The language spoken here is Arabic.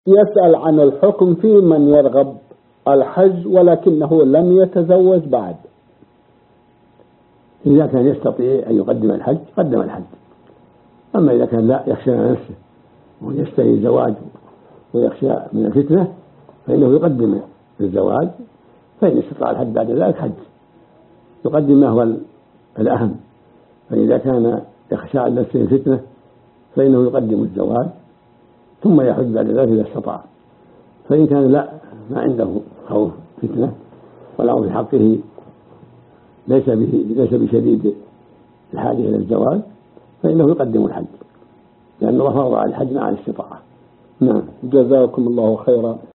يسأل عن الحكم في من يرغب الحج ولكنه لم يتزوج بعد. إذا كان يستطيع أن يقدم الحج قدم الحج، أما إذا كان لا يخشى على نفسه ويشتهي الزواج ويخشى من الفتنة فإنه يقدم الزواج، فإن استطاع الحج بعد ذلك حج، يقدم ما هو الأهم. فإذا كان يخشى على نفسه الفتنة فإنه يقدم الزواج ثم يحج بعد ذلك إذا استطاع. فإن كان لا ما عنده خوف فتنة والأمر في حقه ليس بشديد الحاجة إلى الزواج فإنه يقدم الحج، لأن الله فرض على الحج مع الاستطاعة. نعم. جزاكم الله خيرا.